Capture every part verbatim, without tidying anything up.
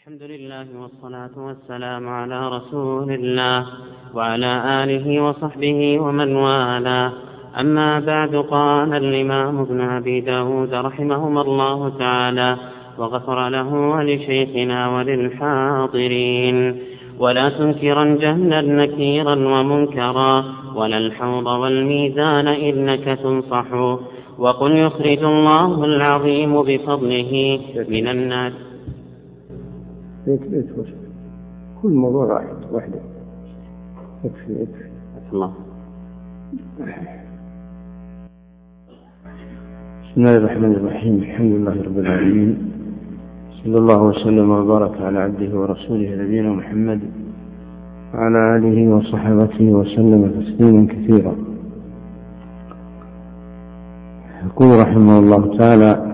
الحمد لله والصلاة والسلام على رسول الله وعلى آله وصحبه ومن والاه. أما بعد، قال الإمام ابن أبي داود رحمهما الله تعالى وغفر له ولشيخنا وللحاضرين: ولا تنكرا جهلا نكيرا ومنكرا، ولا الحوض والميزان إنك تنصح، وقل يخرج الله العظيم بفضله من الناس. بيت بيت وش كل موضوع واحد وحده يكفي يكفي الله. بسم الله الرحمن الرحيم. الحمد لله رب العالمين، صلى الله وسلم وبارك على عبده ورسوله نبينا محمد وعلى آله وصحبه وسلم تسليما كثيرا. يقول رحمه الله تعالى: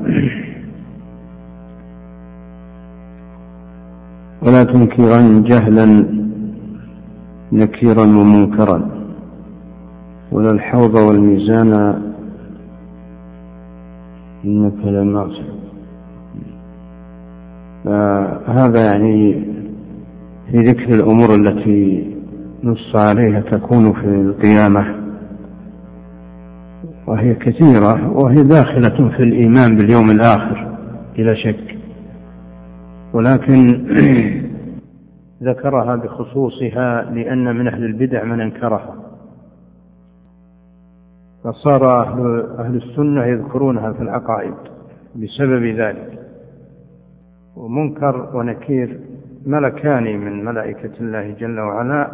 ولا تنكرا جهلا نكيرا ومنكرا، ولا الحوض والميزان إنك لمرسل. فهذا يعني في ذكر الأمور التي نص عليها تكون في القيامة، وهي كثيرة، وهي داخلة في الإيمان باليوم الآخر بلا شك، ولكن ذكرها بخصوصها لأن من أهل البدع من أنكرها، فصار أهل, أهل السنة يذكرونها في العقائد بسبب ذلك. ومنكر ونكير ملكان من ملائكة الله جل وعلا،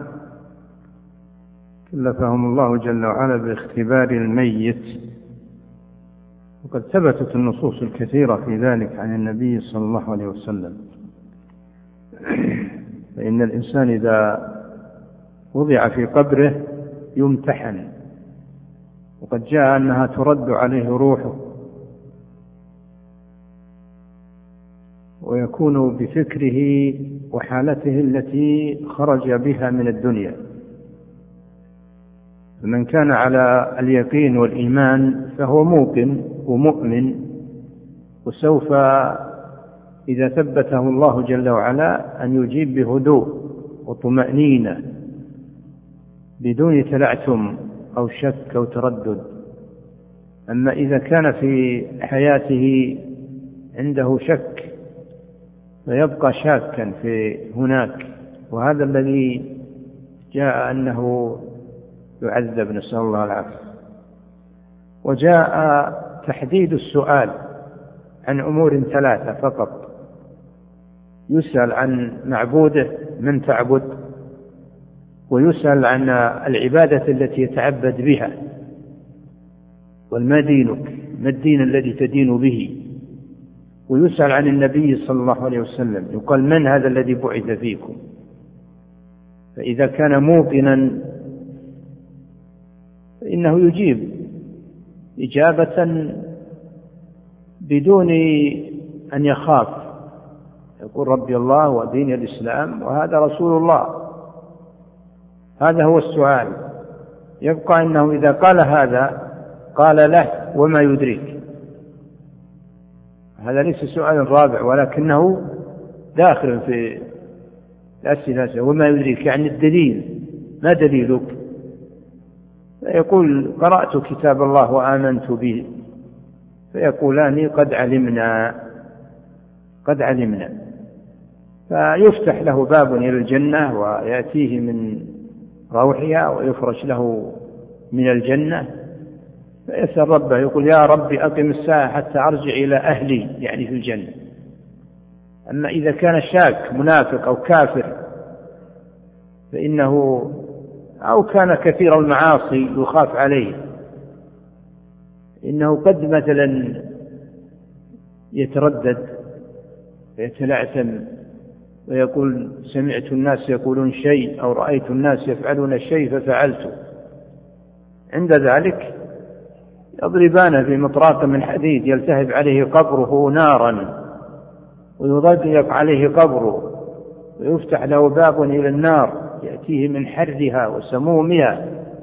كلفهم الله جل وعلا باختبار الميت، وقد ثبتت النصوص الكثيرة في ذلك عن النبي صلى الله عليه وسلم. فإن الإنسان إذا وضع في قبره يمتحن، وقد جاء أنها ترد عليه روحه، ويكون بفكره وحالته التي خرج بها من الدنيا. فمن كان على اليقين والإيمان فهو موقن ومؤمن، وسوف إذا ثبته الله جل وعلا أن يجيب بهدوء وطمأنينة بدون تلعثم أو شك أو تردد. أما إذا كان في حياته عنده شك فيبقى شاكا في هناك، وهذا الذي جاء أنه يعذب، نسأل الله العافية. وجاء تحديد السؤال عن أمور ثلاثة فقط: يسأل عن معبوده من تعبد، ويسأل عن العبادة التي يتعبد بها، والما دينك، ما الدين الذي تدين به، ويسأل عن النبي صلى الله عليه وسلم، يقال من هذا الذي بعث فيكم. فإذا كان موقنا فإنه يجيب إجابة بدون أن يخاف، يقول ربي الله ودين الإسلام وهذا رسول الله. هذا هو السؤال. يبقى أنه إذا قال هذا قال له وما يدريك، هذا ليس سؤال رابع، ولكنه داخل في الأسئلة. وما يدريك يعني الدليل، ما دليلك؟ فيقول قرأت كتاب الله وآمنت به، فيقولان قد علمنا قد علمنا فيفتح له باب إلى الجنة ويأتيه من روحها، ويفرش له من الجنة، فيسأل ربه يقول يا ربي أقم الساعة حتى أرجع إلى أهلي، يعني في الجنة. أما إذا كان شاك منافق أو كافر فإنه أو كان كثير المعاصي يخاف عليه، إنه قد مثلا يتردد ويتلعثم ويقول سمعت الناس يقولون شيء أو رأيت الناس يفعلون شيء ففعلته. عند ذلك يضربان في مطراق من حديد يلتهب عليه قبره نارا، ويضيق عليه قبره، ويفتح له باب إلى النار يأتيه من حرها وسمومها.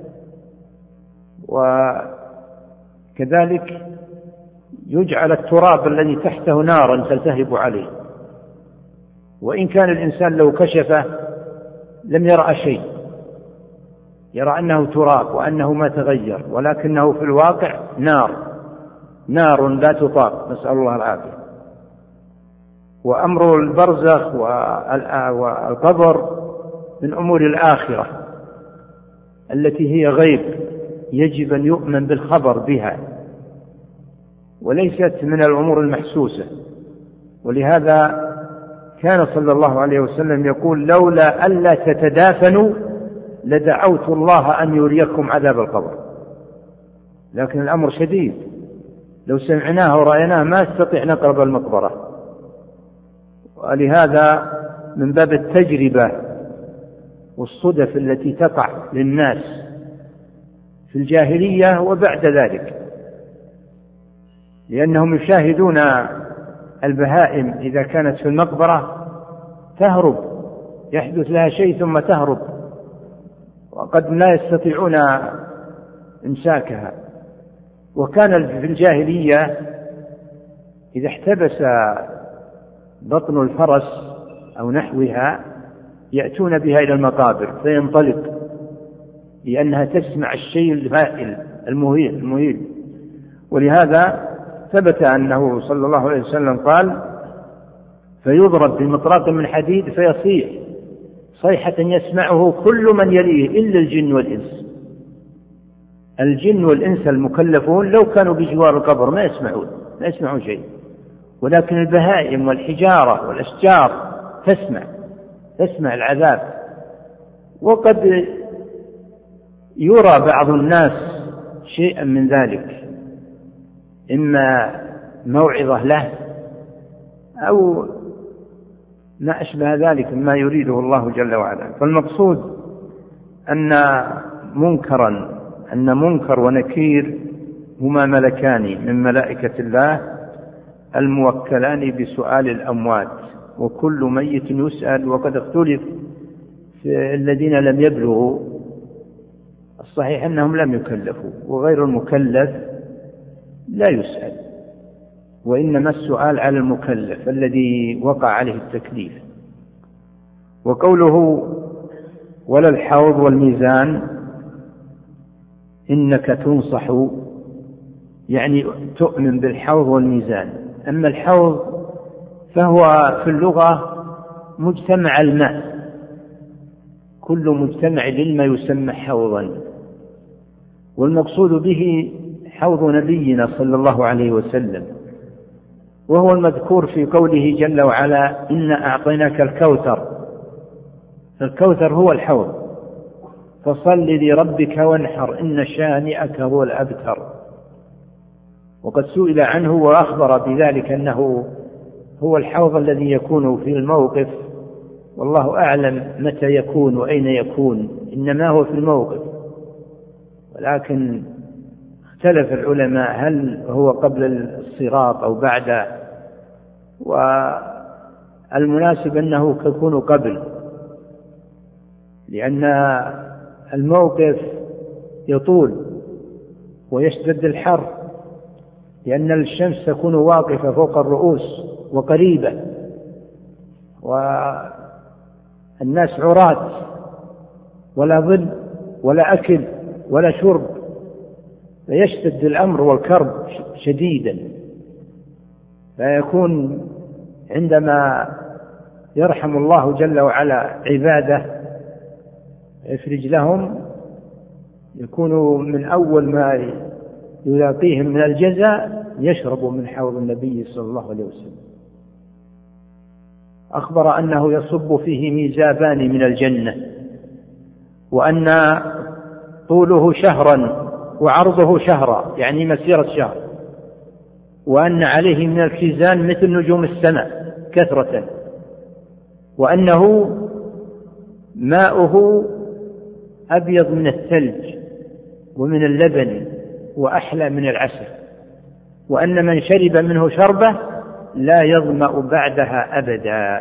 وكذلك يجعل التراب الذي تحته نارا تلتهب عليه، وإن كان الإنسان لو كشفه لم يرى شيء، يرى أنه تراب وأنه ما تغير، ولكنه في الواقع نار، نار لا تطاق، نسأل الله العافية. وأمر البرزخ والقبر من أمور الآخرة التي هي غيب، يجب أن يؤمن بالخبر بها، وليست من الأمور المحسوسة. ولهذا كان صلى الله عليه وسلم يقول: لولا ألا تتدافنوا لدعوت الله أن يريكم عذاب القبر. لكن الأمر شديد، لو سمعناه ورأيناه ما استطيع نقرب المقبرة. ولهذا من باب التجربة والصدف التي تقع للناس في الجاهلية وبعد ذلك، لأنهم يشاهدون البهائم إذا كانت في المقبرة تهرب، يحدث لها شيء ثم تهرب، وقد لا يستطيعون إمساكها. وكان في الجاهلية إذا احتبس بطن الفرس أو نحوها يأتون بها إلى المقابر فينطلق، لأنها تسمع الشيء الهائل المهيل. ولهذا ثبت أنه صلى الله عليه وسلم قال: فيضرب بمطرق من حديد فيصيح صيحة يسمعه كل من يليه إلا الجن والإنس. الجن والإنس المكلفون لو كانوا بجوار القبر ما يسمعون ما يسمعون شيء، ولكن البهائم والحجارة والأشجار تسمع تسمع العذاب. وقد يرى بعض الناس شيئا من ذلك، إما موعظة له أو ما أشبه ذلك مما يريده الله جل وعلا. فالمقصود أن منكرا أن منكر ونكير هما ملكان من ملائكة الله الموكلان بسؤال الأموات، وكل ميت يسأل. وقد اختلف في الذين لم يبلغوا، الصحيح أنهم لم يكلفوا، وغير المكلف لا يسأل، وإنما السؤال على المكلف الذي وقع عليه التكليف. وقوله: ولا الحوض والميزان إنك تنصح، يعني تؤمن بالحوض والميزان. أما الحوض فهو في اللغة مجتمع الماء، كل مجتمع للماء يسمى حوضا، والمقصود به حوض نبينا صلى الله عليه وسلم، وهو المذكور في قوله جل وعلا: إنا أعطيناك الكوثر. الكوثر هو الحوض، فصل لربك وانحر إن شانئك هو الأبتر. وقد سئل عنه وأخبر بذلك أنه هو الحوض الذي يكون في الموقف، والله أعلم متى يكون وأين يكون، إنما هو في الموقف. ولكن اختلف العلماء هل هو قبل الصراط أو بعد، والمناسب أنه يكون قبل، لأن الموقف يطول ويشتد الحر، لأن الشمس تكون واقفة فوق الرؤوس وقريبة، والناس عراة، ولا ظل ولا أكل ولا شرب، فيشتد الأمر والكرب شديدا. فيكون عندما يرحم الله جل وعلا عباده يفرج لهم، يكون من أول ما يلاقيهم من الجزاء يشربوا من حوض النبي صلى الله عليه وسلم. أخبر أنه يصب فيه ميزابان من الجنة، وأن طوله شهرا وعرضه شهرا، يعني مسيرة شهر، وأن عليه من الكيزان مثل نجوم السماء كثرة، وأنه ماؤه أبيض من الثلج ومن اللبن وأحلى من العسل، وأن من شرب منه شربة لا يظمأ بعدها أبدا،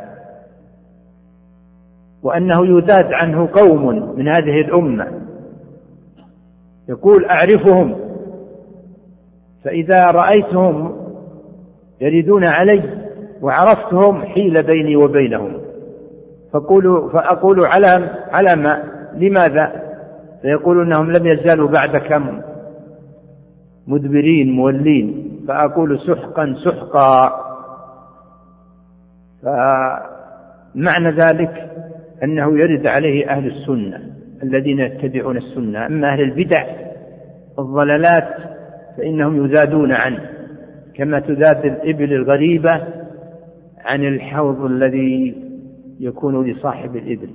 وأنه يذاد عنه قوم من هذه الأمة، يقول: أعرفهم، فإذا رأيتهم يردون علي وعرفتهم حيل بيني وبينهم، فقولوا فأقول على على ما لماذا؟ فيقولوا أنهم لم يزالوا بعد كم مدبرين مولين، فأقول سحقا سحقا. فمعنى ذلك أنه يرد عليه أهل السنة الذين يتبعون السنة، أما أهل البدع الضلالات فإنهم يزادون عنه كما تزاد الإبل الغريبة عن الحوض الذي يكون لصاحب الإبل.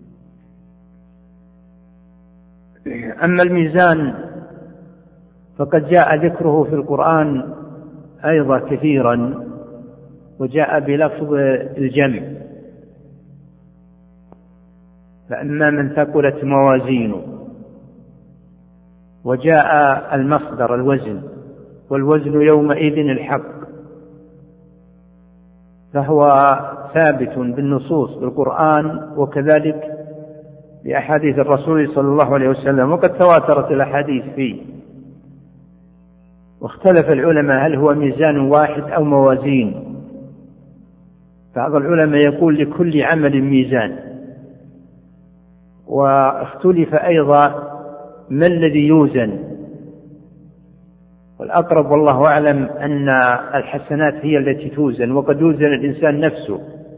أما الميزان فقد جاء ذكره في القرآن أيضا كثيرا، وجاء بلفظ الجمع، فأما من ثقلت موازينه، وجاء المصدر الوزن، والوزن يومئذ الحق، فهو ثابت بالنصوص بالقرآن وكذلك بأحاديث الرسول صلى الله عليه وسلم، وقد تواترت الأحاديث فيه. واختلف العلماء هل هو ميزان واحد أو موازين. بعض العلماء يقول لكل عمل ميزان، واختلف أيضا ما الذي يوزن، والأقرب والله أعلم أن الحسنات هي التي توزن، وقد يوزن الإنسان نفسه.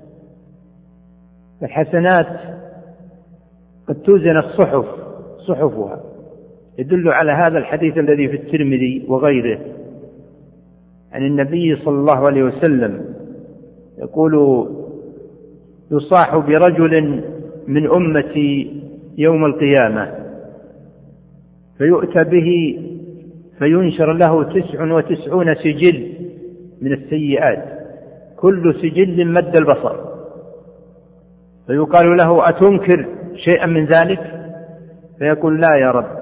الحسنات قد توزن الصحف صحفها، يدل على هذا الحديث الذي في الترمذي وغيره عن النبي صلى الله عليه وسلم يقول: يصاح برجل من أمتي يوم القيامة فيؤتى به فينشر له تسع وتسعون سجل من السيئات، كل سجل مد البصر، فيقال له: أتنكر شيئا من ذلك؟ فيقول: لا يا رب.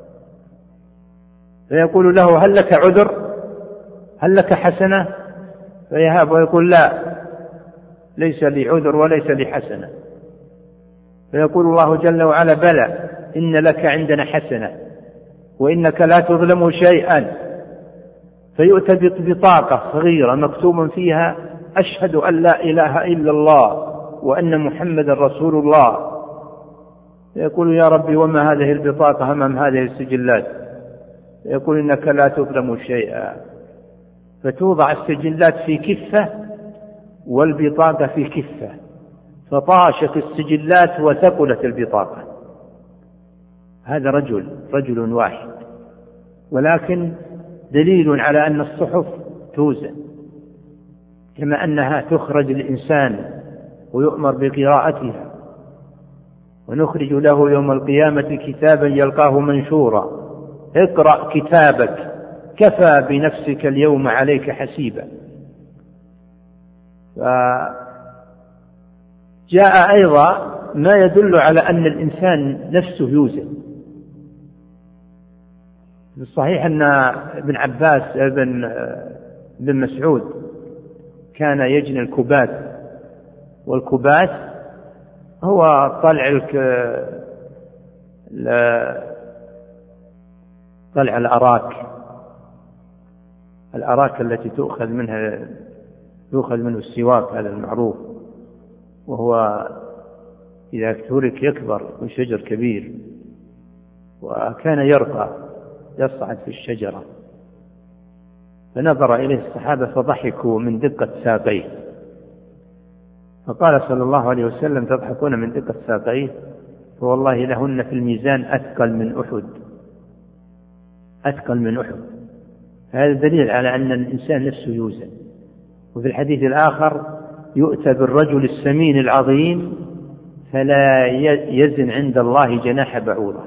فيقول له: هل لك عذر؟ هل لك حسنة؟ فيهاب ويقول: لا، ليس لي عذر وليس لي حسنة. فيقول الله جل وعلا: بلى، إن لك عندنا حسنة وإنك لا تظلم شيئا. فيؤتى بطاقة صغيرة مكتوب فيها: أشهد أن لا إله إلا الله وأن محمد رسول الله. يقول: يا ربي، وما هذه البطاقة أمام هذه السجلات؟ يقول: إنك لا تظلم شيئا. فتوضع السجلات في كفة والبطاقة في كفة، فطاشت السجلات وثقلت البطاقة. هذا رجل رجل واحد، ولكن دليل على أن الصحف توزن، كما أنها تخرج الإنسان ويؤمر بقراءتها. ونخرج له يوم القيامة كتابا يلقاه منشورا: اقرأ كتابك كفى بنفسك اليوم عليك حسيبا. فجاء أيضا ما يدل على أن الإنسان نفسه يوزن. بالصحيح أن ابن عباس ابن بن مسعود كان يجني الكبات، والكبات هو طلع طلع الأراك الأراك التي تؤخذ منها يؤخذ منه السواك، هذا المعروف، وهو إذا ترك يكبر من شجر كبير، وكان يرقى يصعد في الشجرة. فنظر إليه الصحابة فضحكوا من دقة ساقيه، فقال صلى الله عليه وسلم: تضحكون من دقة ساقيه؟ فوالله لهن في الميزان أثقل من أحد، أثقل من أحد. هذا دليل على أن الإنسان نفسه يوزن. وفي الحديث الآخر: يؤتى بالرجل السمين العظيم فلا يزن عند الله جناح بعوضة.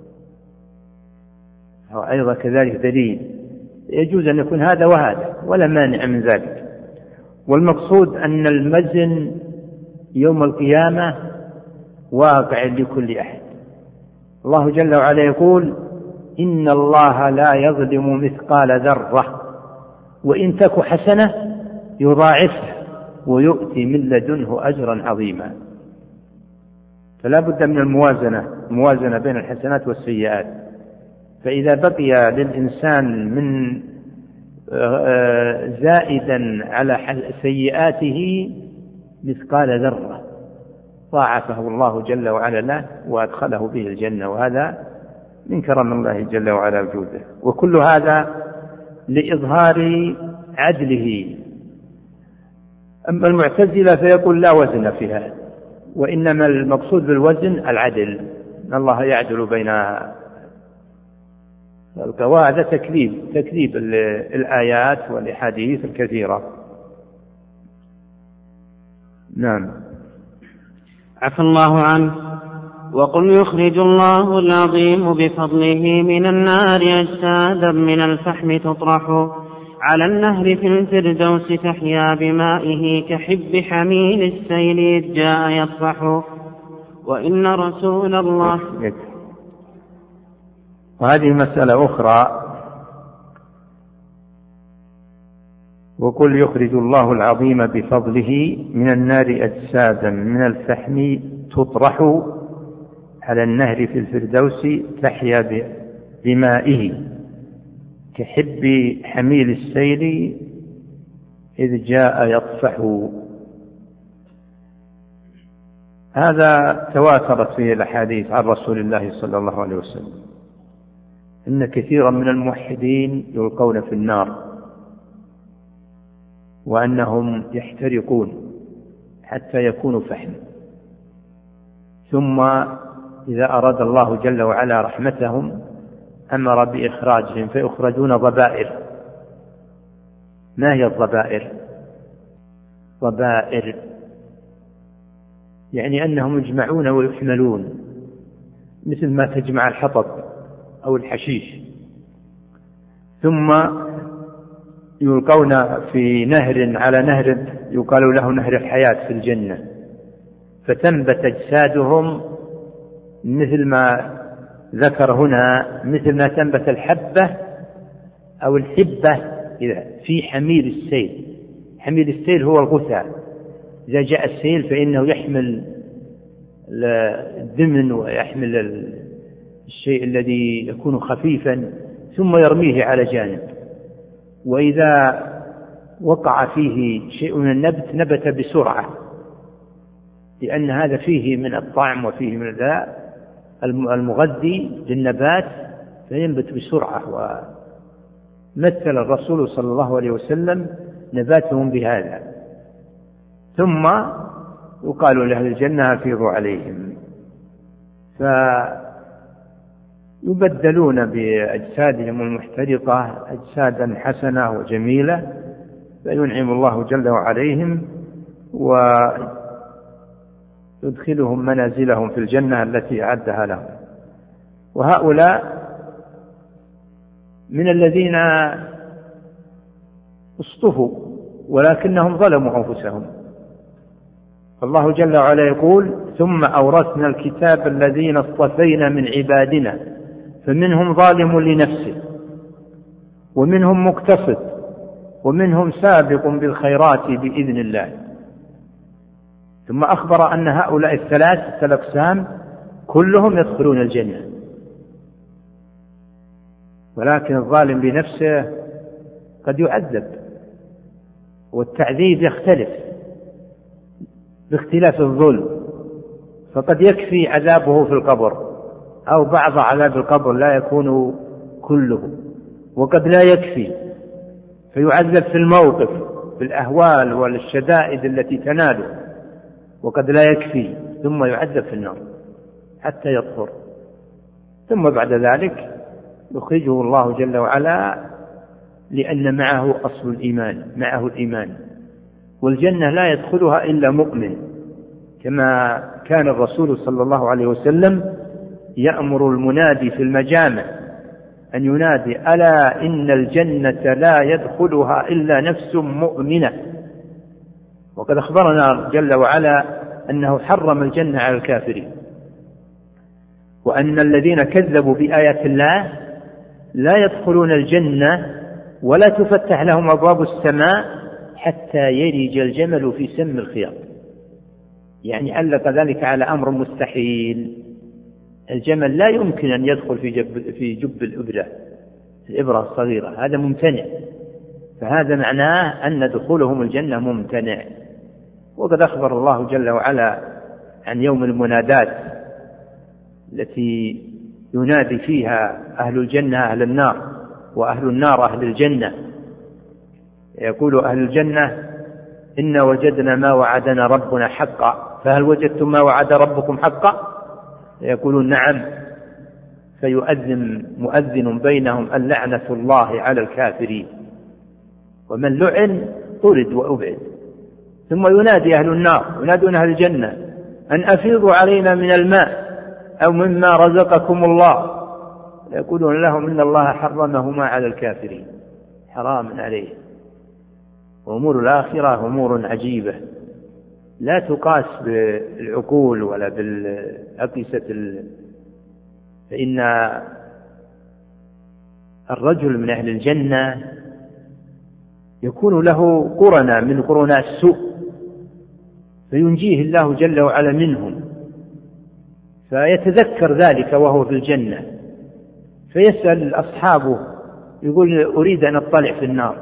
أيضا كذلك دليل، يجوز أن يكون هذا وهذا ولا مانع من ذلك. والمقصود أن المزن يوم القيامة واقع لكل أحد. الله جل وعلا يقول: إن الله لا يظلم مثقال ذرة وإن تك حسنة يضاعفها ويؤتي من لدنه أجرا عظيما. فلا بد من الموازنة الموازنة بين الحسنات والسيئات. فإذا بقي للإنسان من زائدا على سيئاته مثقال ذرة ضاعفه الله جل وعلا له وأدخله به الجنة، وهذا من كرم الله جل وعلا وجوده. وكل هذا لإظهار عدله. أما المعتزلة فيقول لا وزن فيها، وإنما المقصود بالوزن العدل، إن الله يعدل بين القواعد. هذا تكذيب تكذيب الآيات والأحاديث الكثيرة. نعم. عفى الله عنه. وقل يخرج الله العظيم بفضله من النار أجسادا من الفحم تطرح على النهر في الفردوس تحيا بمائه كحب حميل السيل إذ جاء يصفح. وإن رسول الله. وهذه مسألة أخرى. وقل يخرج الله العظيم بفضله من النار أجسادا من الفحم تطرح على النهر في الفردوس تحيا بمائه كحب حميل السيل إذ جاء يطفح. هذا تواترت فيه الأحاديث عن رسول الله صلى الله عليه وسلم إن كثيرا من الموحدين يلقون في النار، وأنهم يحترقون حتى يكونوا فحم، ثم إذا أراد الله جل وعلا رحمتهم أمر بإخراجهم فيخرجون ضبائر. ما هي الضبائر؟ ضبائر يعني أنهم يجمعون ويحملون، مثل ما تجمع الحطب أو الحشيش، ثم يلقون في نهر على نهر يقال له نهر الحياة في الجنة، فتنبت أجسادهم مثل ما ذكر هنا، مثل ما تنبت الحبة أو الحبة في حميل السيل. حميل السيل هو الغثاء، إذا جاء السيل فإنه يحمل الدمن ويحمل الشيء الذي يكون خفيفا ثم يرميه على جانب، وإذا وقع فيه شيء من النبت نبت بسرعة، لأن هذا فيه من الطعم وفيه من الذاء المغذي للنبات فينبت بسرعة. ومثل الرسول صلى الله عليه وسلم نباتهم بهذا. ثم يقال لأهل الجنة أفيضوا عليهم، فيبدلون بأجسادهم المحترقة أجسادا حسنة وجميلة، فينعم الله جل وعليهم ويدخلهم منازلهم في الجنة التي أعدها لهم. وهؤلاء من الذين اصطفوا ولكنهم ظلموا أنفسهم. الله جل وعلا يقول: ثم أورثنا الكتاب الذين اصطفينا من عبادنا فمنهم ظالم لنفسه ومنهم مقتصد ومنهم سابق بالخيرات بإذن الله. ثم أخبر أن هؤلاء الثلاث الأقسام كلهم يدخلون الجنة، ولكن الظالم بنفسه قد يعذب، والتعذيب يختلف باختلاف الظلم، فقد يكفي عذابه في القبر أو بعض عذاب القبر لا يكون كله، وقد لا يكفي فيعذب في الموقف بالأهوال والشدائد التي تناله، وقد لا يكفي ثم يعذب في النار حتى يطهر، ثم بعد ذلك يخرجه الله جل وعلا لأن معه أصل الإيمان، معه الإيمان. والجنة لا يدخلها إلا مؤمن، كما كان الرسول صلى الله عليه وسلم يأمر المنادي في المجامع أن ينادي: ألا إن الجنة لا يدخلها إلا نفس مؤمنة. وقد أخبرنا جل وعلا أنه حرم الجنة على الكافرين، وأن الذين كذبوا بآيات الله لا يدخلون الجنة ولا تفتح لهم أبواب السماء حتى يلج الجمل في سم الخياط، يعني علق ذلك على أمر مستحيل. الجمل لا يمكن أن يدخل في جب, في جب الإبرة الإبرة الصغيرة، هذا ممتنع، فهذا معناه أن دخولهم الجنة ممتنع. وقد أخبر الله جل وعلا عن يوم المنادات التي ينادي فيها أهل الجنة أهل النار وأهل النار أهل الجنة. يقول أهل الجنة إنا وجدنا ما وعدنا ربنا حقا فهل وجدتم ما وعد ربكم حقا؟ يقولون نعم، فيؤذن مؤذن بينهم اللعنة الله على الكافرين، ومن لعن طرد وأبعد. ثم ينادي أهل النار ينادون أهل الجنة أن أفيضوا علينا من الماء أو مما رزقكم الله، يقولون لهم إن الله حرمهما على الكافرين، حرام عليه. وأمور الآخرة أمور عجيبة لا تقاس بالعقول ولا بالأقيسة ال... فإن الرجل من أهل الجنة يكون له قرنا من قرناء السوء فينجيه الله جل وعلا منهم، فيتذكر ذلك وهو في الجنة فيسأل أصحابه يقول أريد أن أطلع في النار،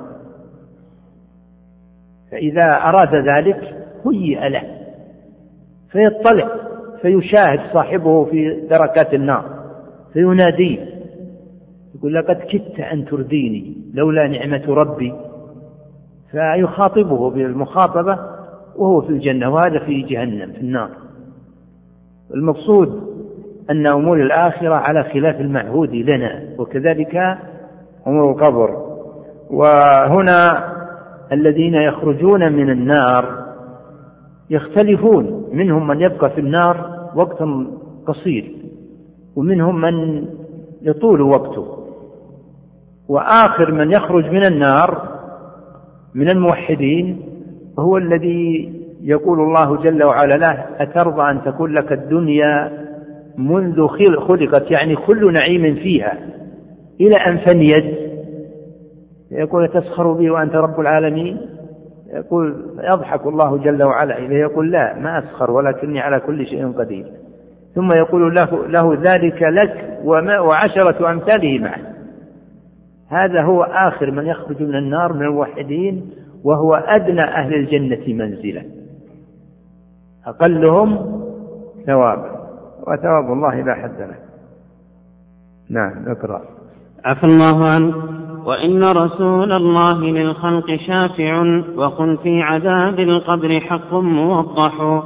فإذا أراد ذلك هيئ له فيطلع فيشاهد صاحبه في دركات النار فيناديه يقول لقد كدت أن ترديني لولا نعمة ربي، فيخاطبه بالمخاطبة وهو في الجنة وهذا في جهنم في النار. المقصود أن أمور الآخرة على خلاف المعهود لنا، وكذلك أمور القبر. وهنا الذين يخرجون من النار يختلفون، منهم من يبقى في النار وقتا قصير ومنهم من يطول وقته، وآخر من يخرج من النار من الموحدين هو الذي يقول الله جل وعلا له أترضى أن تكون لك الدنيا منذ خلقت، يعني كل نعيم فيها إلى أن فنيت، يقول تسخر بي وأنت رب العالمين، يقول يضحك الله جل وعلا إليه يقول لا ما أسخر ولكني على كل شيء قدير، ثم يقول له, له ذلك لك وعشرة أمثاله معه. هذا هو آخر من يخرج من النار من الموحدين، وهو أدنى أهل الجنة منزلة، أقلهم ثوابا، وثواب الله لا حد له. نعم اقرأ. عفى الله عنه. وإن رسول الله للخلق شافع وقل في عذاب القبر حق موضح.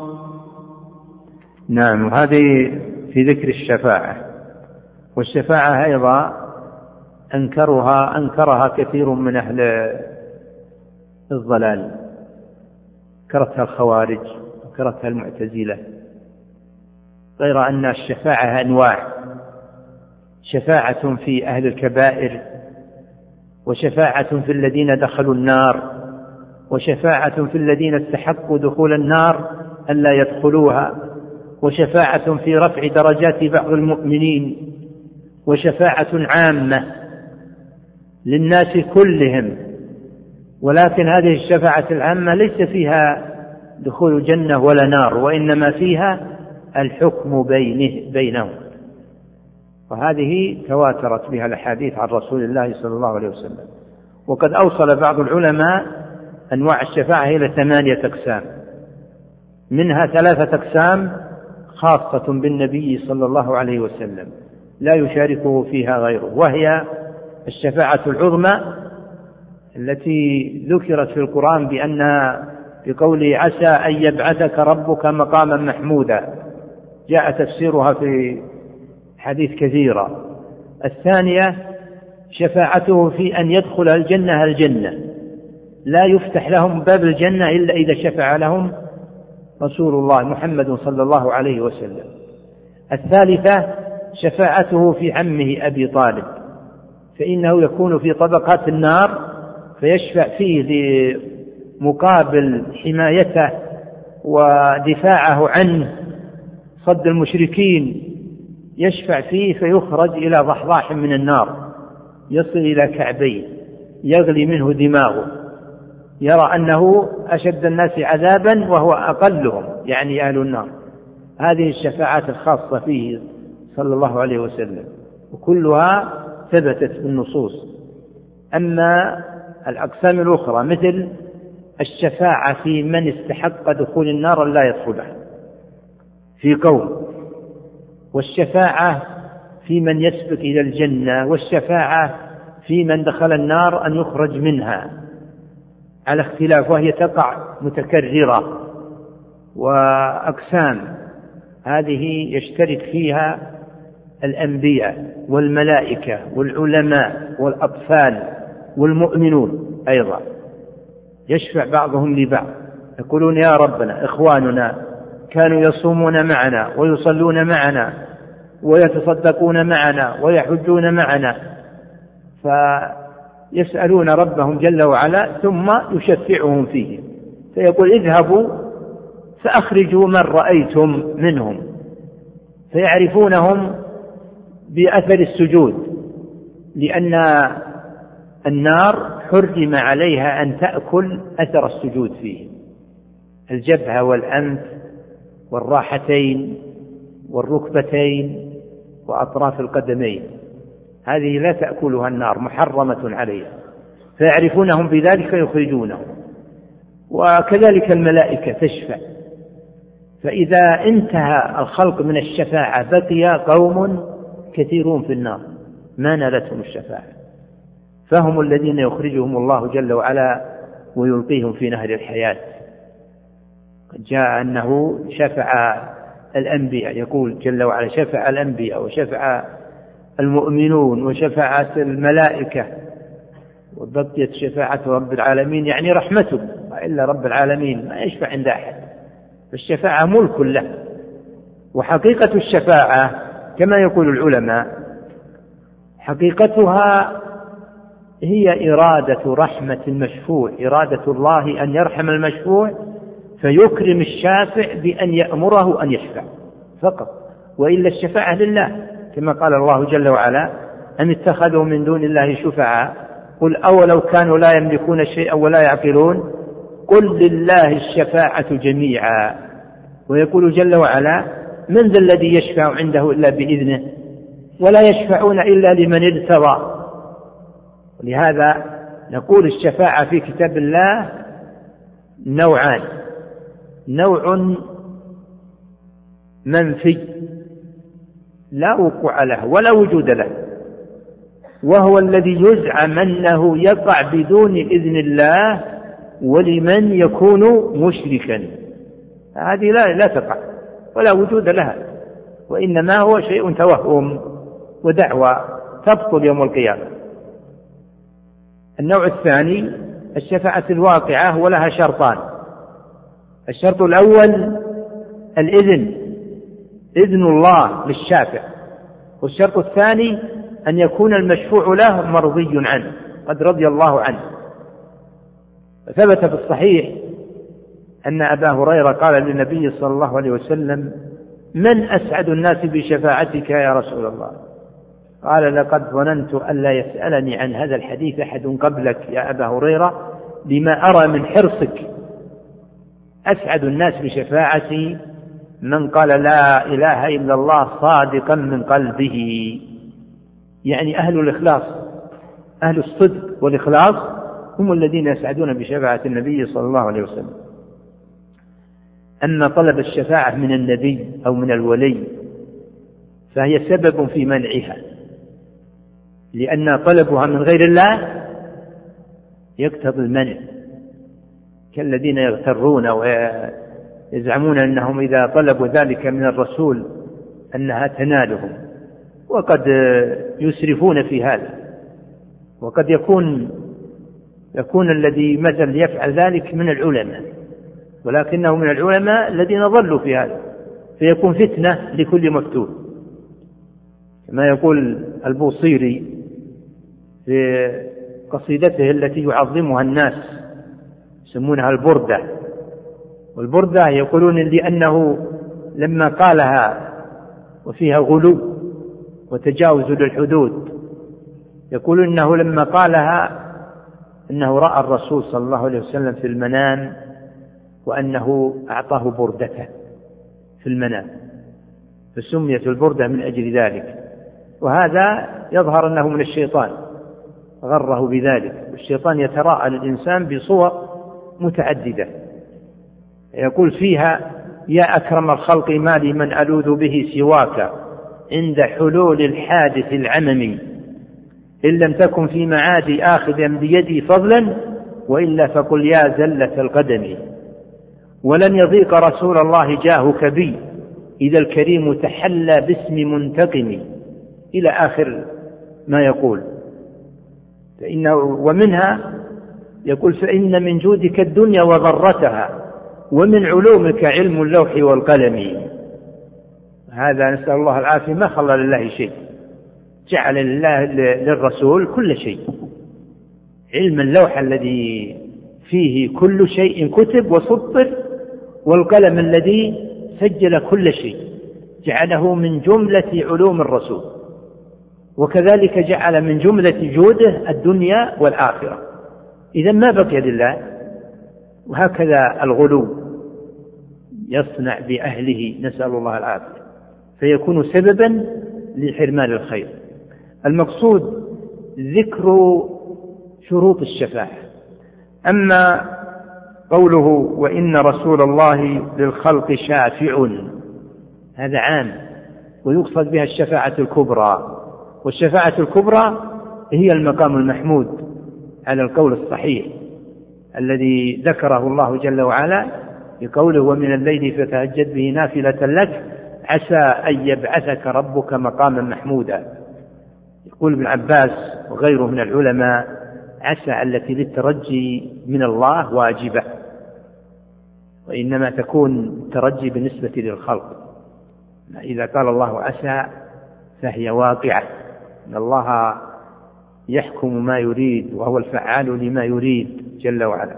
نعم، وهذه في ذكر الشفاعة، والشفاعة أيضا أنكرها أنكرها كثير من أهل الضلال، كرتها الخوارج وكرتها المعتزلة، غير أن الشفاعة أنواع، شفاعة في أهل الكبائر، وشفاعة في الذين دخلوا النار، وشفاعة في الذين استحقوا دخول النار ألا يدخلوها، وشفاعة في رفع درجات بعض المؤمنين، وشفاعة عامة للناس كلهم. ولكن هذه الشفاعة العامة ليس فيها دخول جنة ولا نار، وإنما فيها الحكم بينه بينهم، وهذه تواترت بها الأحاديث عن رسول الله صلى الله عليه وسلم. وقد أوصل بعض العلماء أنواع الشفاعة إلى ثمانية أقسام، منها ثلاثة أقسام خاصة بالنبي صلى الله عليه وسلم لا يشاركه فيها غيره، وهي الشفاعة العظمى التي ذكرت في القرآن بأنها بقوله عسى أن يبعثك ربك مقاما محمودا، جاء تفسيرها في حديث كثيرة. الثانية شفاعته في أن يدخل الجنة الجنة، لا يفتح لهم باب الجنة إلا إذا شفع لهم رسول الله محمد صلى الله عليه وسلم. الثالثة شفاعته في عمه أبي طالب، فإنه يكون في طبقات النار فيشفع فيه لمقابل حمايته ودفاعه عنه صد المشركين، يشفع فيه فيخرج إلى ضحضاح من النار يصل إلى كعبيه يغلي منه دماغه، يرى أنه أشد الناس عذابا وهو أقلهم، يعني أهل النار. هذه الشفاعات الخاصة فيه صلى الله عليه وسلم، وكلها ثبتت في النصوص. أما الأقسام الأخرى مثل الشفاعة في من استحق دخول النار لا يدخلها، في قوم، والشفاعة في من يسبق إلى الجنة، والشفاعة في من دخل النار أن يخرج منها على اختلاف، وهي تقع متكررة وأقسام. هذه يشترك فيها الأنبياء والملائكة والعلماء والأطفال والمؤمنون أيضا، يشفع بعضهم لبعض، يقولون يا ربنا إخواننا كانوا يصومون معنا ويصلون معنا ويتصدقون معنا ويحجون معنا، فيسألون ربهم جل وعلا ثم يشفعهم فيه، فيقول اذهبوا فأخرجوا من رأيتم منهم، فيعرفونهم بأثر السجود، لأن النار حرم عليها أن تأكل أثر السجود فيه، الجبهة والأنف والراحتين والركبتين وأطراف القدمين، هذه لا تأكلها النار، محرمة عليها، فيعرفونهم بذلك فيخرجونهم. وكذلك الملائكة تشفع، فإذا انتهى الخلق من الشفاعة بقي قوم كثيرون في النار ما نالتهم الشفاعة، فهم الذين يخرجهم الله جل وعلا ويلقيهم في نهر الحياة. قد جاء أنه شفع الأنبياء، يقول جل وعلا شفع الأنبياء وشفع المؤمنون وشفعت الملائكة وبقيت شفاعة رب العالمين، يعني رحمته، وإلا رب العالمين ما يشفع عند أحد، فالشفاعة ملك له. وحقيقة الشفاعة كما يقول العلماء حقيقتها هي إرادة رحمة المشفوع، إرادة الله أن يرحم المشفوع فيكرم الشافع بأن يأمره أن يشفع فقط، وإلا الشفاعة لله، كما قال الله جل وعلا أم اتخذوا من دون الله شفعاء قل أولو كانوا لا يملكون شيئا ولا يعقلون قل لله الشفاعة جميعا. ويقول جل وعلا من ذا الذي يشفع عنده إلا بإذنه ولا يشفعون إلا لمن ارتضى. ولهذا نقول الشفاعة في كتاب الله نوعان، نوع منفي لا وقوع له ولا وجود له، وهو الذي يزعم أنه يقع بدون إذن الله ولمن يكون مشركا، هذه لا, لا تقع ولا وجود لها، وإنما هو شيء توهم ودعوة تبطل يوم القيامة. النوع الثاني الشفاعة الواقعة ولها شرطان، الشرط الأول الإذن، إذن الله للشافع، والشرط الثاني أن يكون المشفوع له مرضي عنه قد رضي الله عنه. ثبت في الصحيح أن أبا هريرة قال للنبي صلى الله عليه وسلم من أسعد الناس بشفاعتك يا رسول الله؟ قال لقد ظننت ألا يسألني عن هذا الحديث أحد قبلك يا أبا هريرة لما أرى من حرصك. أسعد الناس بشفاعتي من قال لا إله إلا الله صادقا من قلبه، يعني أهل الإخلاص، أهل الصدق والإخلاص هم الذين يسعدون بشفاعة النبي صلى الله عليه وسلم. أما طلب الشفاعة من النبي أو من الولي فهي سبب في منعها، لأن طلبها من غير الله يقتضي المنع، كالذين يغترون ويزعمون أنهم إذا طلبوا ذلك من الرسول أنها تنالهم، وقد يسرفون في هذا، وقد يكون يكون الذي مثل يفعل ذلك من العلماء، ولكنه من العلماء الذين ضلوا في هذا، فيكون فتنة لكل مفتون، كما يقول البوصيري في قصيدته التي يعظمها الناس يسمونها البردة. والبردة يقولون لأنه لما قالها وفيها غلو وتجاوز للحدود، يقولون أنه لما قالها أنه رأى الرسول صلى الله عليه وسلم في المنام وأنه أعطاه بردته في المنام، فسميت البردة من أجل ذلك. وهذا يظهر أنه من الشيطان غره بذلك، والشيطان يتراءى للإنسان بصور متعددة، يقول فيها يا أكرم الخلق ما لي من ألوذ به سواك عند حلول الحادث العممي إن لم تكن في معادي آخذا بيدي فضلا وإلا فقل يا زلة القدم ولن يضيق رسول الله جاهك بي إذا الكريم تحلى باسم منتقم إلى آخر ما يقول. فإنه ومنها يقول فإن من جودك الدنيا وضرتها ومن علومك علم اللوح والقلم. هذا نسأل الله العافية ما خلى لله شيء، جعل الله للرسول كل شيء. علم اللوح الذي فيه كل شيء كتب وسطر والقلم الذي سجل كل شيء جعله من جملة علوم الرسول، وكذلك جعل من جملة جوده الدنيا والآخرة. إذا ما بقي لله. وهكذا الغلو يصنع بأهله نسأل الله العافية فيكون سببا لحرمان الخير. المقصود ذكر شروط الشفاعة. أما قوله وإن رسول الله للخلق شافع هذا عام، ويقصد بها الشفاعة الكبرى، والشفاعة الكبرى هي المقام المحمود على القول الصحيح الذي ذكره الله جل وعلا بقوله ومن الليل فتهجد به نافلة لك عسى أن يبعثك ربك مقاما محمودا. يقول ابن عباس وغيره من العلماء عسى التي للترجي من الله واجبة، وإنما تكون الترجي بالنسبة للخلق. إذا قال الله عسى فهي واقعة، إن الله يحكم ما يريد وهو الفعال لما يريد جل وعلا.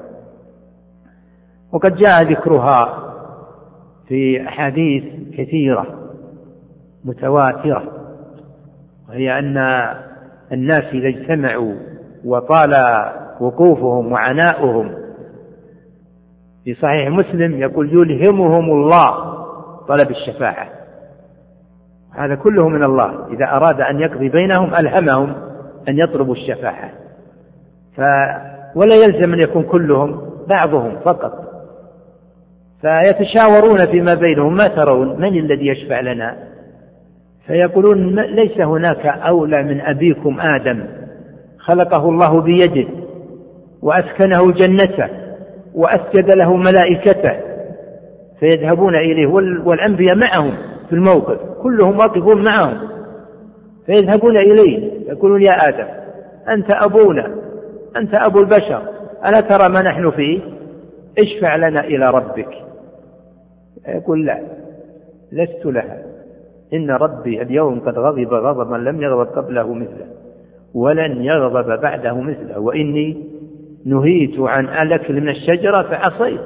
وقد جاء ذكرها في أحاديث كثيرة متواترة، وهي أن الناس إذا اجتمعوا وطال وقوفهم وعناؤهم في صحيح مسلم يقول يلهمهم الله طلب الشفاعة. هذا كله من الله، إذا أراد أن يقضي بينهم ألهمهم أن يطلبوا الشفاعة. ف ولا يلزم أن يكون كلهم، بعضهم فقط. فيتشاورون فيما بينهم ما ترون من الذي يشفع لنا؟ فيقولون ليس هناك أولى من أبيكم آدم خلقه الله بيده وأسكنه جنته وأسجد له ملائكته، فيذهبون إليه والأنبياء معهم في الموقف كلهم واقفون معهم، فيذهبون إليه يقولون يا آدم أنت أبونا، أنت أبو البشر، ألا ترى ما نحن فيه؟ اشفع لنا إلى ربك. يقول لا لست لها، إن ربي اليوم قد غضب غضبا لم يغضب قبله مثله ولن يغضب بعده مثله، وإني نهيت عن أكل من الشجرة فعصيت،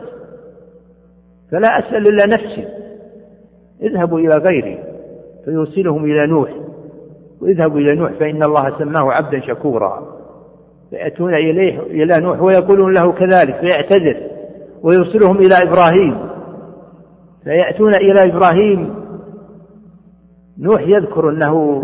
فلا أسأل إلا نفسي. اذهبوا إلى غيري فيرسلهم إلى نوح، واذهبوا إلى نوح فإن الله سماه عبدا شكورا. فيأتون إليه إلى نوح ويقولون له كذلك فيعتذر، ويرسلهم إلى إبراهيم فيأتون إلى إبراهيم. نوح يذكر أنه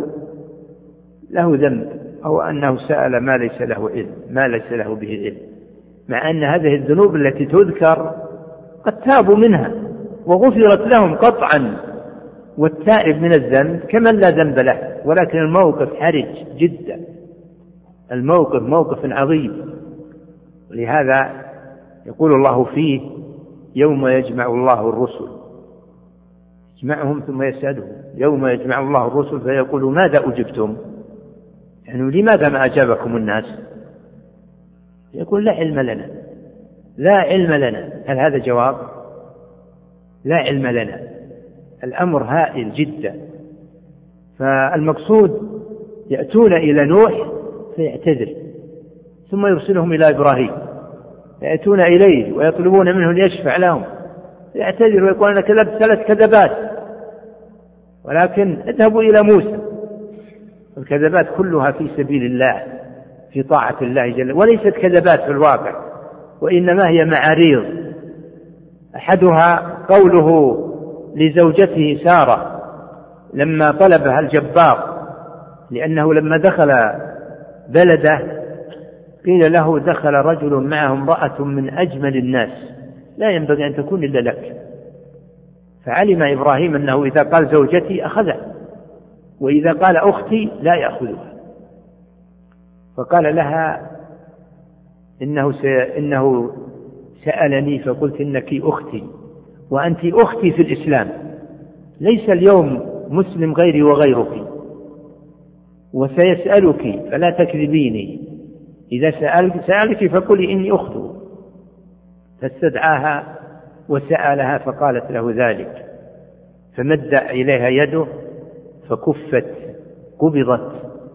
له ذنب أو أنه سأل ما ليس له علم ما ليس له به علم، مع أن هذه الذنوب التي تذكر قد تابوا منها وغفرت لهم قطعا، والتائب من الذنب كمن لا ذنب له. ولكن الموقف حرج جدا، الموقف موقف عظيم. ولهذا يقول الله فيه يوم يجمع الله الرسل، يجمعهم ثم يسألهم يوم يجمع الله الرسل فيقول ماذا أجبتم؟ يعني لماذا ما أجابكم الناس؟ يقول لا علم لنا، لا علم لنا. هل هذا جواب؟ لا علم لنا. الأمر هائل جدا. فالمقصود يأتون إلى نوح فيعتذر، ثم يرسلهم إلى إبراهيم، يأتون إليه ويطلبون منه ليشفع لهم، يعتذر ويقول أنا كذبت ثلاث كذبات. ولكن اذهبوا إلى موسى. الكذبات كلها في سبيل الله في طاعة الله جل، وليست كذبات في الواقع، وإنما هي معاريض. أحدها قوله لزوجته سارة لما طلبها الجبار، لأنه لما دخل بلده قيل له دخل رجل معه امرأة من أجمل الناس لا ينبغي أن تكون إلا لك، فعلم إبراهيم أنه إذا قال زوجتي أخذها، وإذا قال أختي لا يأخذها. فقال لها إنه, إنه سألني فقلت إنك أختي وأنت أختي في الإسلام، ليس اليوم مسلم غيري وغيرك، وسيسألك فلا تكذبيني، إذا سألك سألك فقولي إني أخته. فاستدعاها وسألها فقالت له ذلك، فمد إليها يده فكفت قبضت،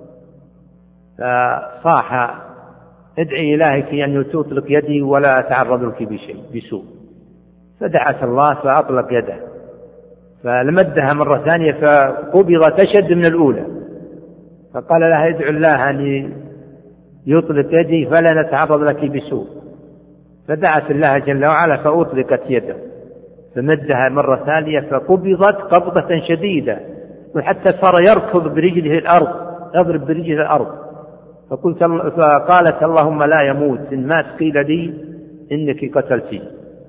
فصاح ادعي إلهك أن تطلق يدي ولا أتعرض لك بشيء بسوء. فدعت الله فأطلق يده، فلمدها مرة ثانية فقبضت أشد من الأولى، فقال لها ادعو الله أن يطلق يدي فلا نتعرض لك بسوء. فدعت الله جل وعلا فأطلقت يده، فمدها مرة ثانية فقبضت قبضة شديدة، وحتى صار يركض برجله الأرض، يضرب برجله الأرض. فقلت فقالت اللهم لا يموت، إن مات قيل لي إنك قتلتي.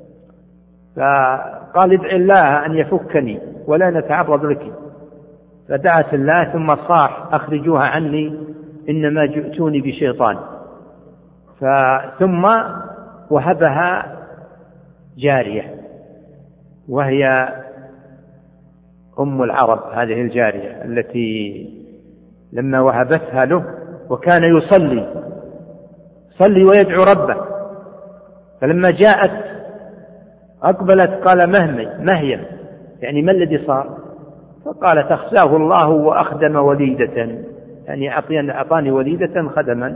فقال ادع الله أن يفكني ولا نتعرض لك. فدعت الله ثم صاح أخرجوها عني إنما جئتوني بشيطان. ثم وهبها جارية وهي أم العرب، هذه الجارية التي لما وهبتها له وكان يصلي صلي ويدعو ربه، فلما جاءت أقبلت قال مهمي مهيم، يعني ما الذي صار؟ فقال تخزاه الله وأخدم وليدة، يعني أعطاني وليدة خدما.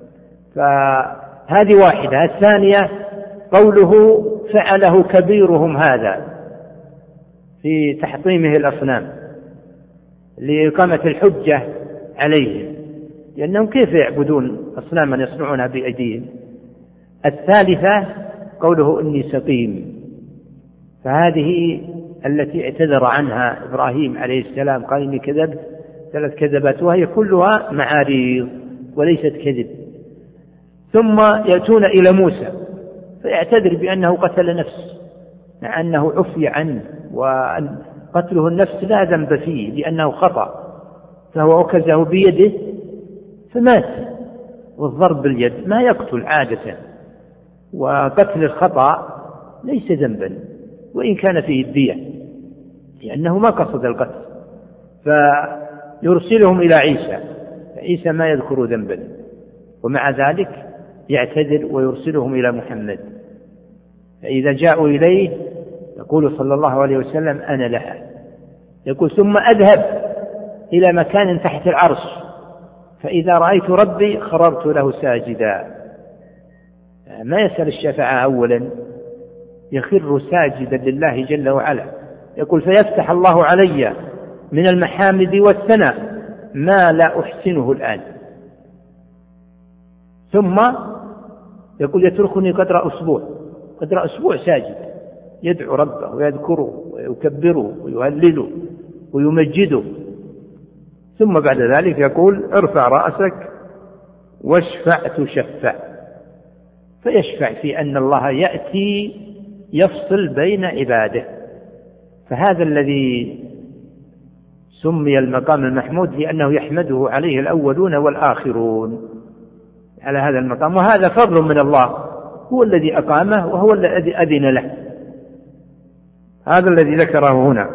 فهذه واحدة. الثانية قوله فعله كبيرهم هذا في تحطيمه الأصنام لإقامة الحجة عليهم، لأنهم كيف يعبدون أصناما يصنعونها بأيديهم. الثالثة قوله إني سقيم، فهذه التي اعتذر عنها إبراهيم عليه السلام، قال إني كذبت ثلاث كذبات، وهي كلها معاريض وليست كذب. ثم يأتون إلى موسى فيعتذر بأنه قتل نفس، مع أنه عفي عنه، وأن قتله النفس لا ذنب فيه لأنه خطأ، فهو أكزه بيده فمات. والضرب باليد ما يقتل عادة، وقتل الخطأ ليس ذنبا وإن كان فيه الدية لأنه ما قصد القتل. فيرسلهم إلى عيسى، عيسى ما يذكر ذنبا، ومع ذلك يعتذر ويرسلهم إلى محمد. فإذا جاءوا إليه يقول صلى الله عليه وسلم أنا لها، يقول ثم أذهب إلى مكان تحت العرش فإذا رأيت ربي خررت له ساجدا. ما يسأل الشفاعة أولا، يخر ساجدا لله جل وعلا. يقول فيفتح الله علي من المحامد والثناء ما لا أحسنه الآن. ثم يقول يتركني قدر أسبوع، قدر أسبوع ساجد يدعو ربه ويذكره ويكبره ويهلله ويمجده. ثم بعد ذلك يقول ارفع رأسك واشفع تشفع، فيشفع في أن الله يأتي يفصل بين عباده. فهذا الذي سمي المقام المحمود لأنه يحمده عليه الأولون والآخرون على هذا المقام، وهذا فضل من الله، هو الذي أقامه وهو الذي أذن له. هذا الذي ذكره هنا،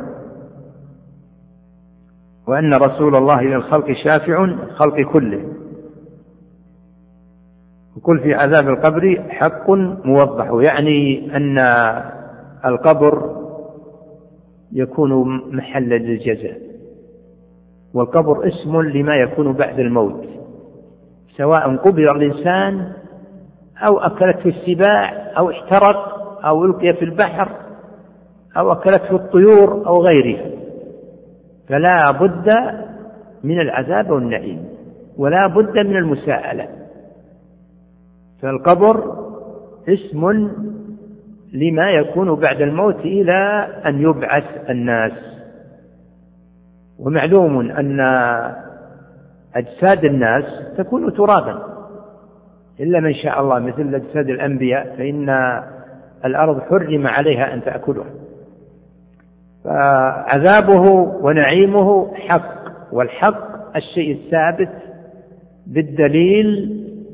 وأن رسول الله للخلق شافع الخلق كله. وكل في عذاب القبر حق موضح، يعني أن القبر يكون محل للجزاء، والقبر اسم لما يكون بعد الموت، سواء قبر الإنسان أو أكلته السباع أو احترق أو ألقي في البحر أو أكلته الطيور أو غيرها، فلا بد من العذاب والنعيم ولا بد من المساءلة. فالقبر اسم لما يكون بعد الموت إلى أن يبعث الناس. ومعلوم أن أجساد الناس تكون ترابا إلا من شاء الله، مثل أجساد الأنبياء فإن الأرض حرم عليها أن تأكلها. فعذابه ونعيمه حق، والحق الشيء الثابت بالدليل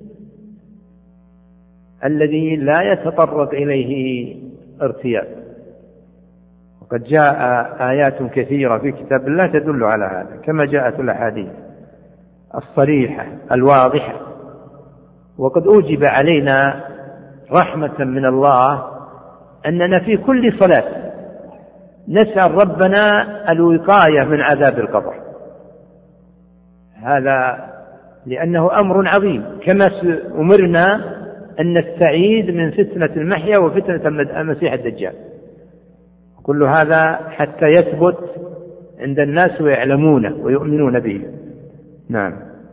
الذي لا يتطرق إليه ارتياب. وقد جاء آيات كثيرة في كتاب الله تدل على هذا، كما جاءت الأحاديث الصريحة الواضحة. وقد أوجب علينا رحمة من الله أننا في كل صلاة نسأل ربنا الوقاية من عذاب القبر، هذا لأنه أمر عظيم، كما أمرنا أن نستعيذ من فتنة المحيا وفتنة المسيح الدجال. كل هذا حتى يثبت عند الناس ويعلمونه ويؤمنون به. نعم.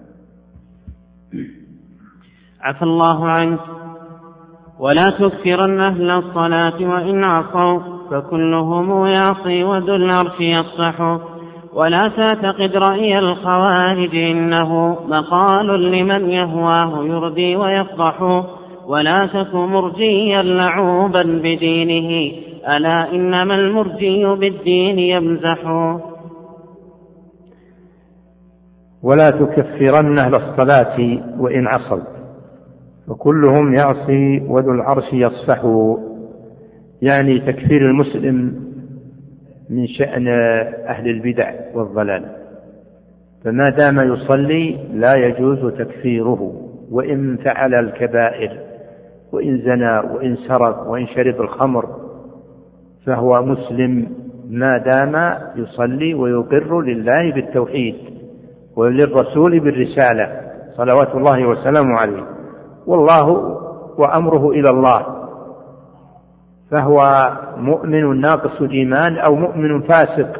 عفى الله عنك. ولا تكثرن أهل الصلاة وإن عصوا فكلهم يعصي وذو العرش يصفح. ولا تعتقد رأي الخوارج إنه مقال لمن يهواه يردي ويفضح. ولا تك مرجيا لعوبا بدينه ألا إنما المرجي بالدين يمزح. ولا تكفرن أهل الصلاة وإن عصوا وكلهم يعصي وذو العرش يصفح، يعني تكفير المسلم من شأن أهل البدع والضلال، فما دام يصلي لا يجوز تكفيره، وإن فعل الكبائر، وإن زنى وإن سرق وإن شرب الخمر فهو مسلم ما دام يصلي ويقر لله بالتوحيد وللرسول بالرسالة صلوات الله وسلامه عليه، والله وأمره إلى الله، فهو مؤمن ناقص الإيمان أو مؤمن فاسق،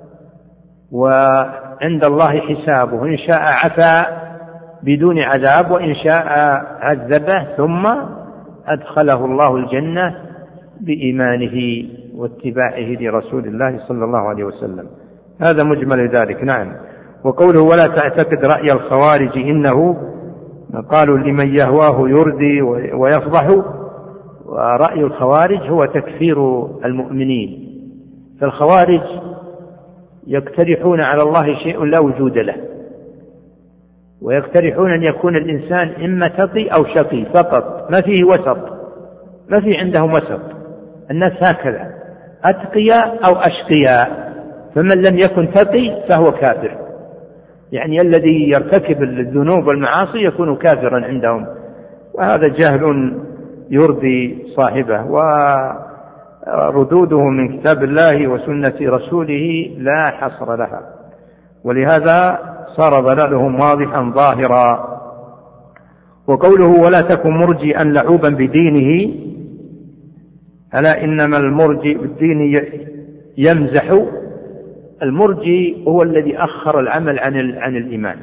وعند الله حسابه، إن شاء عفا بدون عذاب وإن شاء عذبه ثم أدخله الله الجنة بإيمانه واتباعه لرسول الله صلى الله عليه وسلم. هذا مجمل ذلك. نعم. وقوله ولا تعتقد رأي الخوارج إنه قالوا لمن يهواه يردي ويفضح، ورأي الخوارج هو تكفير المؤمنين، فالخوارج يقترحون على الله شيء لا وجود له، ويقترحون أن يكون الإنسان إما تقي أو شقي فقط، ما فيه وسط، ما في عندهم وسط. الناس هكذا أتقياء أو أشقياء، فمن لم يكن تقي فهو كافر، يعني الذي يرتكب الذنوب والمعاصي يكون كافرا عندهم، وهذا جهل يرضي صاحبه. وردوده من كتاب الله وسنة رسوله لا حصر لها، ولهذا صار ضلالهم واضحا ظاهرا. وقوله ولا تكن مرجئا لعوبا بدينه ألا إنما المرجئ بالدين يمزح. المرجئ هو الذي أخر العمل عن عن الإيمان،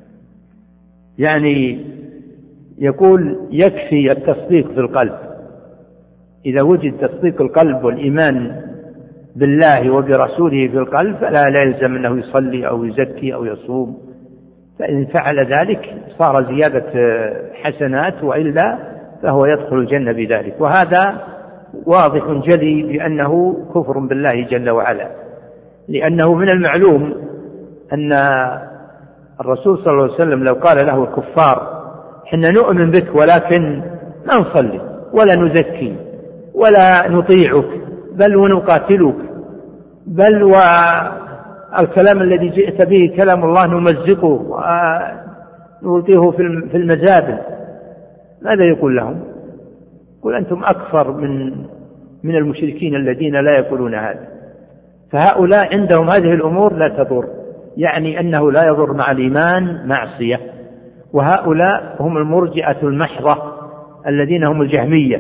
يعني يقول يكفي التصديق في القلب، إذا وجد تصديق القلب والإيمان بالله وبرسوله في القلب فلا لا يلزم أنه يصلي أو يزكي أو يصوم، فإن فعل ذلك صار زيادة حسنات، وإلا فهو يدخل الجنة بذلك. وهذا واضح جلي بأنه كفر بالله جل وعلا، لأنه من المعلوم أن الرسول صلى الله عليه وسلم لو قال له الكفار حنا نؤمن بك ولكن ما نصلي ولا نزكي ولا نطيعك بل ونقاتلك، بل والكلام الذي جئت به كلام الله نمزقه ونلقيه في المزابل، ماذا يقول لهم؟ يقول أنتم أكثر من من المشركين الذين لا يقولون هذا. فهؤلاء عندهم هذه الأمور لا تضر، يعني أنه لا يضر مع الإيمان معصية. وهؤلاء هم المرجئة المحضة الذين هم الجهمية،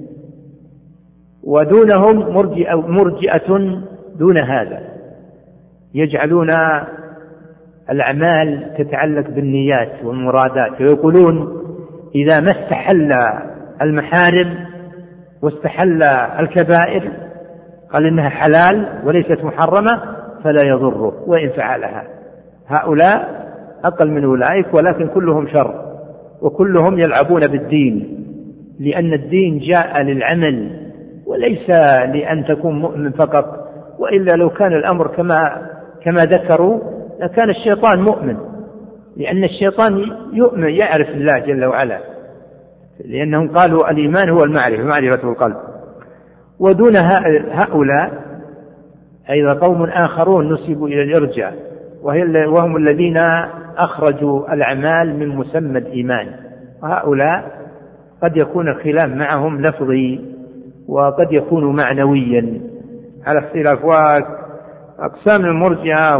ودونهم مرجئة, مرجئة دون هذا، يجعلون الأعمال تتعلق بالنيات والمرادات، ويقولون إذا ما استحل المحارم واستحل الكبائر قال إنها حلال وليست محرمة فلا يضره وإن فعلها. هؤلاء أقل من أولئك، ولكن كلهم شر، وكلهم يلعبون بالدين، لأن الدين جاء للعمل وليس لأن تكون مؤمن فقط وإلا لو كان الأمر كما كما ذكروا لكان الشيطان مؤمن، لأن الشيطان يؤمن يعرف الله جل وعلا، لأنهم قالوا الإيمان هو المعرفة، معرفة القلب. ودون هؤلاء أيضا قوم آخرون نسبوا إلى الإرجاء، وهم الذين أخرجوا الأعمال من مسمى الإيمان، وهؤلاء قد يكون الخلاف معهم لفظي وقد يكون معنويا على اختلاف. وأقسام المرجئة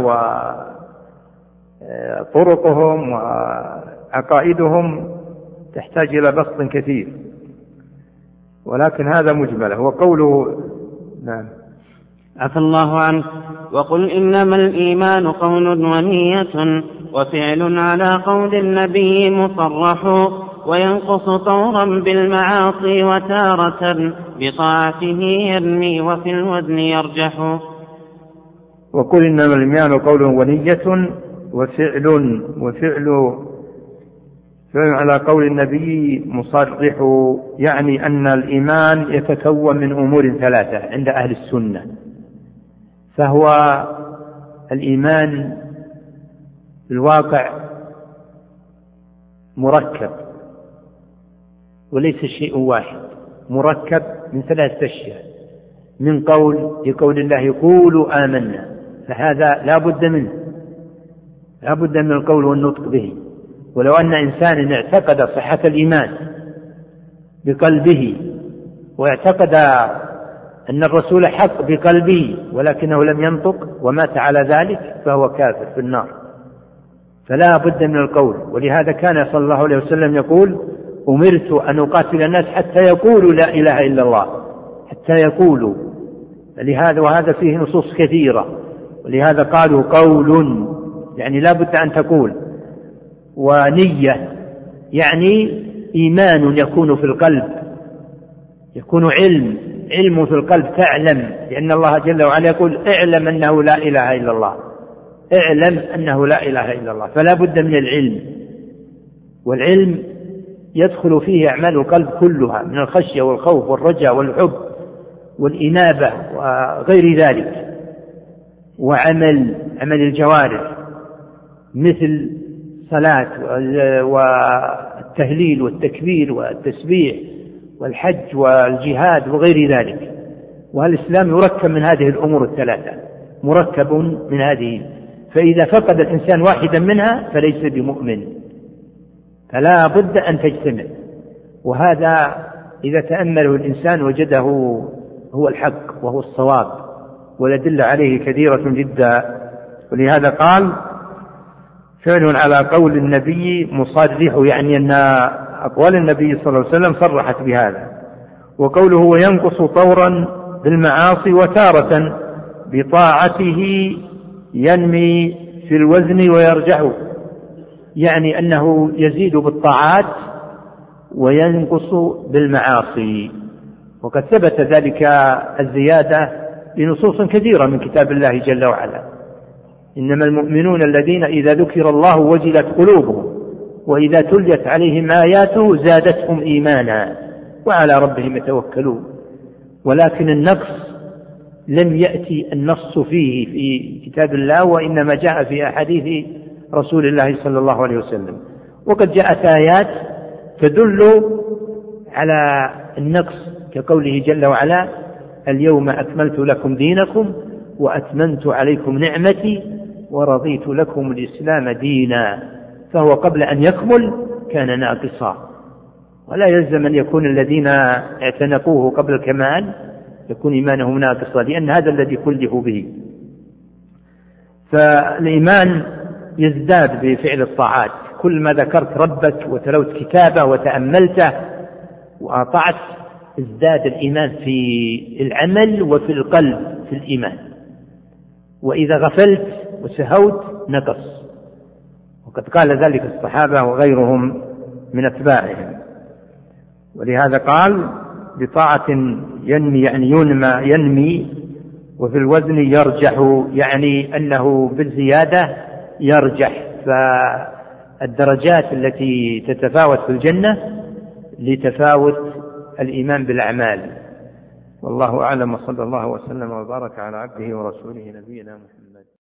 وطرقهم وعقائدهم تحتاج إلى بسط كثير، ولكن هذا مجمله. وقوله نعم عفى الله عنه: وقل إنما الإيمان قول ونية وفعل على قول النبي مصرح، وينقص طورا بالمعاصي وتارة بطاعته يرمي وفي الوزن يرجح. وقل إنما الإيمان قول ونية وفعل وفعل فعل على قول النبي مصرح، يعني أن الإيمان يتكون من أمور ثلاثة عند أهل السنة. فهو الإيمان في الواقع مركب وليس شيء واحد، مركب من ثلاثة أشياء: من قول لقول الله قولوا آمنا، فهذا لا بد منه، لا بد من القول والنطق به. ولو أن إنسان اعتقد صحة الإيمان بقلبه واعتقد أن الرسول حق بقلبه ولكنه لم ينطق ومات على ذلك فهو كافر في النار. فلا بد من القول. ولهذا كان صلى الله عليه وسلم يقول: أمرت أن أقاتل الناس حتى يقولوا لا إله إلا الله، حتى يقولوا. لهذا وهذا فيه نصوص كثيرة، ولهذا قالوا قول يعني لا بد أن تقول، ونية يعني إيمان يكون في القلب، يكون علم علم في القلب، تعلم، لأن الله جل وعلا يقول: اعلم أنه لا إله إلا الله، اعلم أنه لا إله إلا الله. فلا بد من العلم، والعلم يدخل فيه أعمال القلب كلها من الخشية والخوف والرجاء والحب والإنابة وغير ذلك، وعمل عمل الجوارح مثل الصلاة والتهليل والتكبير والتسبيح والحج والجهاد وغير ذلك. والإسلام يركب من هذه الأمور الثلاثة، مركب من هذه. فإذا فقد الإنسان واحدا منها فليس بمؤمن، فلا بد أن تجتمع. وهذا إذا تأمله الإنسان وجده هو الحق وهو الصواب، والأدلة عليه كثيرة جدا. ولهذا قال: فعل على قول النبي مصرح، يعني أن أقوال النبي صلى الله عليه وسلم صرحت بهذا. وقوله: وينقص طورا بالمعاصي وتارة بطاعته ينمي في الوزن ويرجح، يعني أنه يزيد بالطاعات وينقص بالمعاصي. وقد ثبت ذلك الزيادة بنصوص كثيرة من كتاب الله جل وعلا: إنما المؤمنون الذين إذا ذكر الله وجلت قلوبهم وإذا تليت عليهم آياته زادتهم إيمانا وعلى ربهم يتوكلون. ولكن النقص لم يأتي النص فيه في كتاب الله، وإنما جاء في أحاديث رسول الله صلى الله عليه وسلم. وقد جاءت آيات تدل على النقص كقوله جل وعلا: اليوم أكملت لكم دينكم وأتممت عليكم نعمتي ورضيت لكم الإسلام دينا. فهو قبل أن يكمل كان ناقصا، ولا يلزم أن يكون الذين اعتنقوه قبل الكمال يكون إيمانهم ناقصا، لأن هذا الذي كلفوا به. فالإيمان يزداد بفعل الطاعات، كل ما ذكرت ربك وتلوت كتابه وتأملته وأطعت ازداد الإيمان في العمل وفي القلب في الإيمان. وإذا غفلت وسهوت نقص، وقد قال ذلك الصحابة وغيرهم من أتباعهم. ولهذا قال: بطاعة ينمي، يعني ينمى ينمي، وفي الوزن يرجح، يعني أنه بالزيادة يرجح. فالدرجات التي تتفاوت في الجنة لتفاوت الإيمان بالأعمال. والله أعلم، وصلى الله وسلم وبارك على عبده ورسوله نبينا محمد.